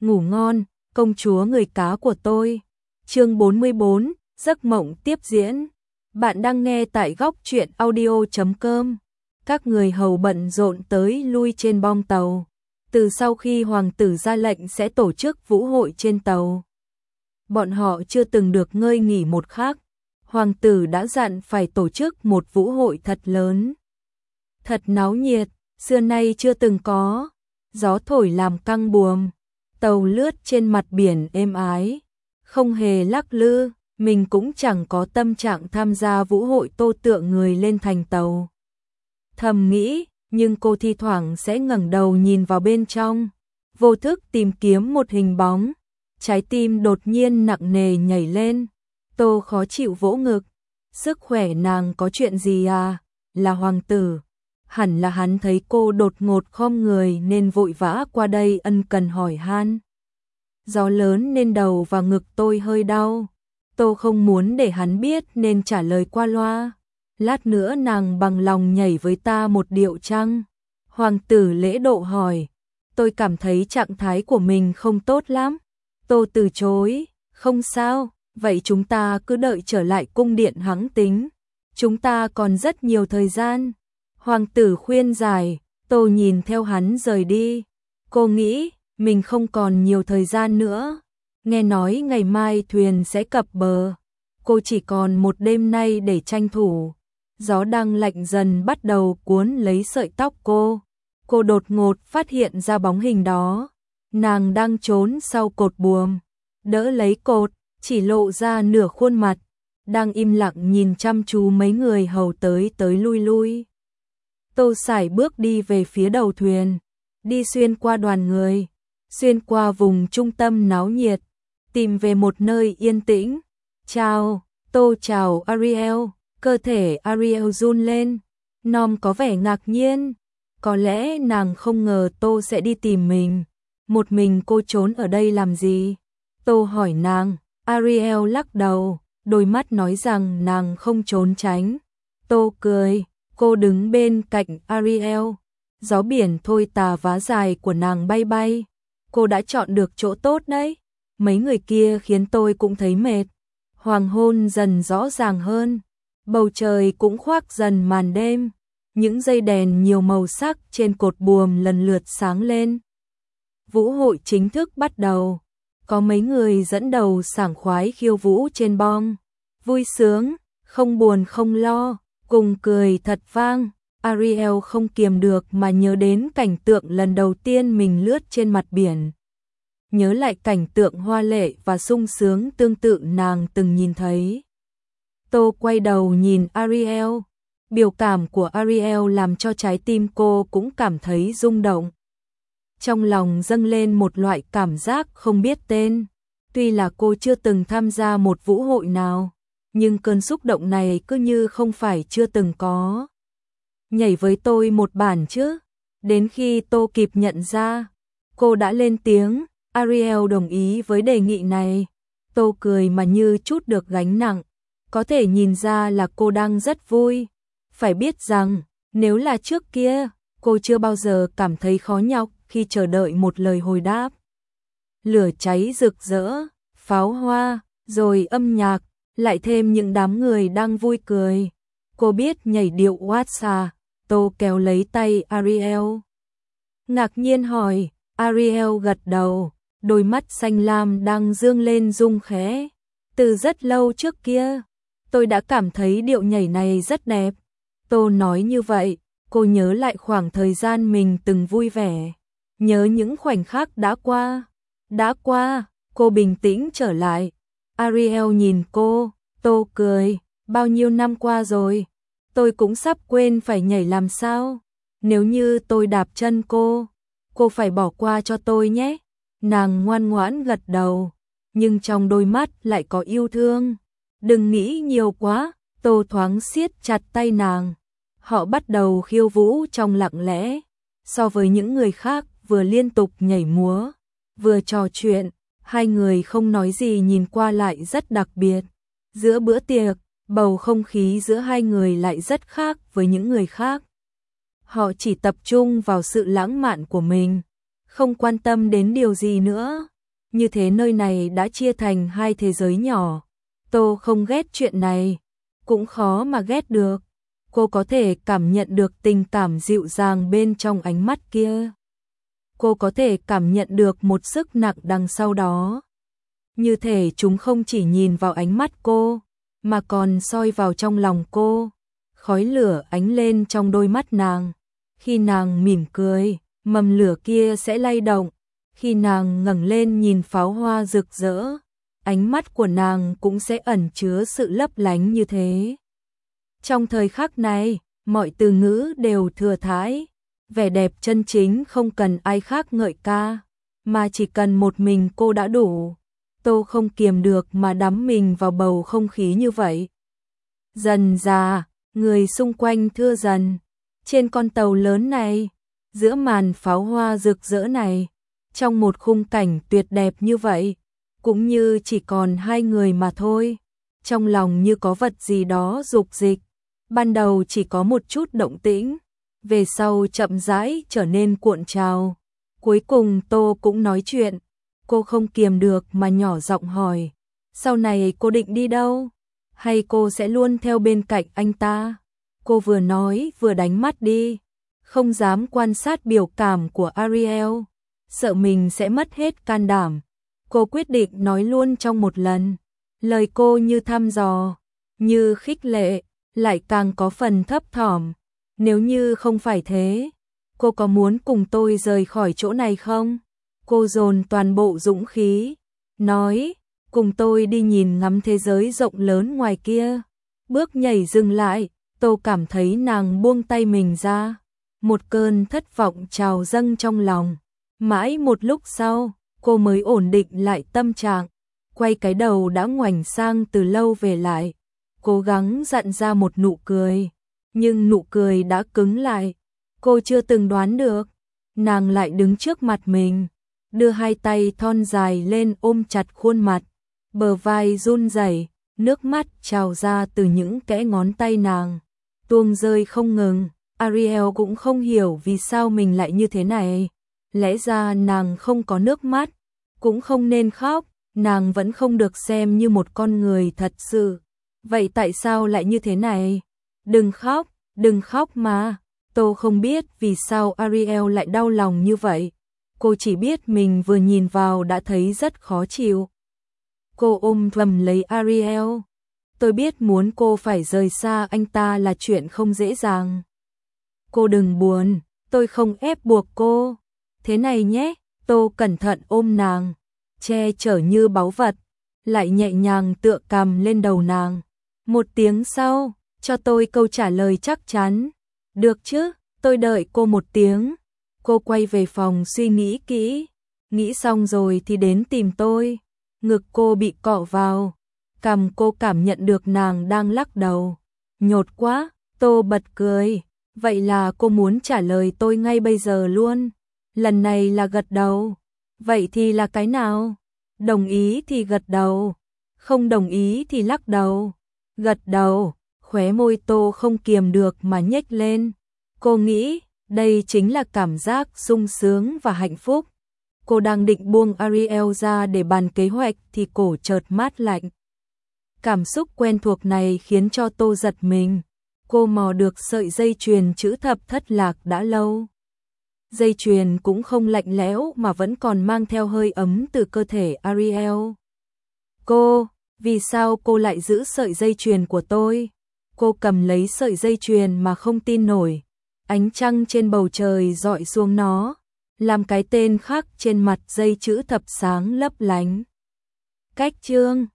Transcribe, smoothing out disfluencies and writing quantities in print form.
ngủ ngon, công chúa người cá của tôi. Chương 44, giấc mộng tiếp diễn. Bạn đang nghe tại góc truyện audio.com. Các người hầu bận rộn tới lui trên bong tàu. Từ sau khi hoàng tử ra lệnh sẽ tổ chức vũ hội trên tàu, bọn họ chưa từng được ngơi nghỉ một khắc. Hoàng tử đã dặn phải tổ chức một vũ hội thật lớn, thật náo nhiệt, xưa nay chưa từng có. Gió thổi làm căng buồm, tàu lướt trên mặt biển êm ái, không hề lắc lư. Mình cũng chẳng có tâm trạng tham gia vũ hội tô tượng người lên thành tàu, thầm nghĩ, nhưng cô thi thoảng sẽ ngẩng đầu nhìn vào bên trong, vô thức tìm kiếm một hình bóng. Trái tim đột nhiên nặng nề nhảy lên. Tô khó chịu vỗ ngực. Sức khỏe nàng có chuyện gì à? Là hoàng tử. Hẳn là hắn thấy cô đột ngột khom người nên vội vã qua đây ân cần hỏi han. Gió lớn nên đầu và ngực tôi hơi đau. Tô không muốn để hắn biết nên trả lời qua loa. Lát nữa nàng bằng lòng nhảy với ta một điệu chăng? Hoàng tử lễ độ hỏi. Tôi cảm thấy trạng thái của mình không tốt lắm. Tô từ chối. Không sao, vậy chúng ta cứ đợi trở lại cung điện hẵng tính. Chúng ta còn rất nhiều thời gian. Hoàng tử khuyên giải. Tô nhìn theo hắn rời đi. Cô nghĩ mình không còn nhiều thời gian nữa. Nghe nói ngày mai thuyền sẽ cập bờ. Cô chỉ còn một đêm nay để tranh thủ. Gió đang lạnh dần bắt đầu cuốn lấy sợi tóc cô. Cô đột ngột phát hiện ra bóng hình đó. Nàng đang trốn sau cột buồm, đỡ lấy cột, chỉ lộ ra nửa khuôn mặt, đang im lặng nhìn chăm chú mấy người hầu tới tới lui lui. Tô sải bước đi về phía đầu thuyền, đi xuyên qua đoàn người, xuyên qua vùng trung tâm náo nhiệt, tìm về một nơi yên tĩnh. Chào, Tô chào Ariel. Cơ thể Ariel run lên, Nom có vẻ ngạc nhiên. Có lẽ nàng không ngờ Tô sẽ đi tìm mình. Một mình cô trốn ở đây làm gì? Tô hỏi nàng. Ariel lắc đầu, đôi mắt nói rằng nàng không trốn tránh. Tô cười, cô đứng bên cạnh Ariel. Gió biển thôi tà vá dài của nàng bay bay. Cô đã chọn được chỗ tốt đấy. Mấy người kia khiến tôi cũng thấy mệt. Hoàng hôn dần rõ ràng hơn. Bầu trời cũng khoác dần màn đêm. Những dây đèn nhiều màu sắc trên cột buồm lần lượt sáng lên. Vũ hội chính thức bắt đầu. Có mấy người dẫn đầu sảng khoái khiêu vũ trên bong. Vui sướng, không buồn không lo, cùng cười thật vang. Ariel không kiềm được mà nhớ đến cảnh tượng lần đầu tiên mình lướt trên mặt biển. Nhớ lại cảnh tượng hoa lệ và sung sướng tương tự nàng từng nhìn thấy. Tô quay đầu nhìn Ariel. Biểu cảm của Ariel làm cho trái tim cô cũng cảm thấy rung động. Trong lòng dâng lên một loại cảm giác không biết tên. Tuy là cô chưa từng tham gia một vũ hội nào, nhưng cơn xúc động này cứ như không phải chưa từng có. Nhảy với tôi một bản chứ. Đến khi Tô kịp nhận ra, cô đã lên tiếng. Ariel đồng ý với đề nghị này. Tô cười mà như trút được gánh nặng. Có thể nhìn ra là cô đang rất vui. Phải biết rằng, nếu là trước kia, cô chưa bao giờ cảm thấy khó nhọc khi chờ đợi một lời hồi đáp. Lửa cháy rực rỡ, pháo hoa, rồi âm nhạc, lại thêm những đám người đang vui cười. Cô biết nhảy điệu Watsa. Tô kéo lấy tay Ariel. Ngạc nhiên hỏi. Ariel gật đầu, đôi mắt xanh lam đang dương lên rung khẽ. Từ rất lâu trước kia, tôi đã cảm thấy điệu nhảy này rất đẹp. Tô nói như vậy, cô nhớ lại khoảng thời gian mình từng vui vẻ. Nhớ những khoảnh khắc đã qua. Đã qua, cô bình tĩnh trở lại. Ariel nhìn cô, Tô cười. Bao nhiêu năm qua rồi, tôi cũng sắp quên phải nhảy làm sao. Nếu như tôi đạp chân cô phải bỏ qua cho tôi nhé. Nàng ngoan ngoãn gật đầu, nhưng trong đôi mắt lại có yêu thương. Đừng nghĩ nhiều quá. Tô thoáng siết chặt tay nàng. Họ bắt đầu khiêu vũ trong lặng lẽ. So với những người khác vừa liên tục nhảy múa, vừa trò chuyện, hai người không nói gì nhìn qua lại rất đặc biệt. Giữa bữa tiệc, bầu không khí giữa hai người lại rất khác với những người khác. Họ chỉ tập trung vào sự lãng mạn của mình, không quan tâm đến điều gì nữa. như thế nơi này đã chia thành hai thế giới nhỏ. Tô không ghét chuyện này, cũng khó mà ghét được. Cô có thể cảm nhận được tình cảm dịu dàng bên trong ánh mắt kia. Cô có thể cảm nhận được một sức nặng đằng sau đó. Như thể chúng không chỉ nhìn vào ánh mắt cô, mà còn soi vào trong lòng cô. Khói lửa ánh lên trong đôi mắt nàng. Khi nàng mỉm cười, mầm lửa kia sẽ lay động. Khi nàng ngẩng lên nhìn pháo hoa rực rỡ, ánh mắt của nàng cũng sẽ ẩn chứa sự lấp lánh như thế. Trong thời khắc này, mọi từ ngữ đều thừa thãi. Vẻ đẹp chân chính không cần ai khác ngợi ca, mà chỉ cần một mình cô đã đủ. Tô không kiềm được mà đắm mình vào bầu không khí như vậy. Dần dà, người xung quanh thưa dần. Trên con tàu lớn này, giữa màn pháo hoa rực rỡ này, trong một khung cảnh tuyệt đẹp như vậy, cũng như chỉ còn hai người mà thôi. Trong lòng như có vật gì đó dục dịch. Ban đầu chỉ có một chút động tĩnh, về sau chậm rãi trở nên cuộn trào. Cuối cùng Tô cũng nói chuyện. Cô không kiềm được mà nhỏ giọng hỏi, sau này cô định đi đâu? Hay cô sẽ luôn theo bên cạnh anh ta? Cô vừa nói vừa đánh mắt đi, không dám quan sát biểu cảm của Ariel, sợ mình sẽ mất hết can đảm. Cô quyết định nói luôn trong một lần. Lời cô như thăm dò, như khích lệ, lại càng có phần thấp thỏm. Nếu như không phải thế, cô có muốn cùng tôi rời khỏi chỗ này không? Cô dồn toàn bộ dũng khí, nói, cùng tôi đi nhìn ngắm thế giới rộng lớn ngoài kia. Bước nhảy dừng lại, Tô cảm thấy nàng buông tay mình ra. Một cơn thất vọng trào dâng trong lòng. Mãi một lúc sau, cô mới ổn định lại tâm trạng, quay cái đầu đã ngoảnh sang từ lâu về lại. Cố gắng dặn ra một nụ cười, nhưng nụ cười đã cứng lại. Cô chưa từng đoán được, nàng lại đứng trước mặt mình, đưa hai tay thon dài lên ôm chặt khuôn mặt, bờ vai run rẩy, nước mắt trào ra từ những kẽ ngón tay nàng, tuôn rơi không ngừng. Ariel cũng không hiểu vì sao mình lại như thế này. Lẽ ra nàng không có nước mắt, cũng không nên khóc, nàng vẫn không được xem như một con người thật sự. Vậy tại sao lại như thế này? Đừng khóc mà. Tô không biết vì sao Ariel lại đau lòng như vậy. Cô chỉ biết mình vừa nhìn vào đã thấy rất khó chịu. Cô ôm thầm lấy Ariel. Tôi biết muốn cô phải rời xa anh ta là chuyện không dễ dàng. Cô đừng buồn, tôi không ép buộc cô. Thế này nhé, Tô cẩn thận ôm nàng, che chở như báu vật, lại nhẹ nhàng tựa cằm lên đầu nàng. Một tiếng sau, cho tôi câu trả lời chắc chắn. Được chứ, tôi đợi cô một tiếng. Cô quay về phòng suy nghĩ kỹ. Nghĩ xong rồi thì đến tìm tôi. Ngực cô bị cọ vào. Cằm cô cảm nhận được nàng đang lắc đầu. Nhột quá, Tô bật cười. Vậy là cô muốn trả lời tôi ngay bây giờ luôn. Lần này là gật đầu. Vậy thì là cái nào? Đồng ý thì gật đầu. Không đồng ý thì lắc đầu. Gật đầu, khóe môi Tô không kiềm được mà nhếch lên. Cô nghĩ, đây chính là cảm giác sung sướng và hạnh phúc. Cô đang định buông Ariel ra để bàn kế hoạch thì cổ chợt mát lạnh. Cảm xúc quen thuộc này khiến cho Tô giật mình. Cô mò được sợi dây chuyền chữ thập thất lạc đã lâu. Dây chuyền cũng không lạnh lẽo mà vẫn còn mang theo hơi ấm từ cơ thể Ariel. Vì sao cô lại giữ sợi dây chuyền của tôi? Cô cầm lấy sợi dây chuyền mà không tin nổi. Ánh trăng trên bầu trời rọi xuống nó, làm cái tên khắc trên mặt dây chữ thập sáng lấp lánh. Cách chương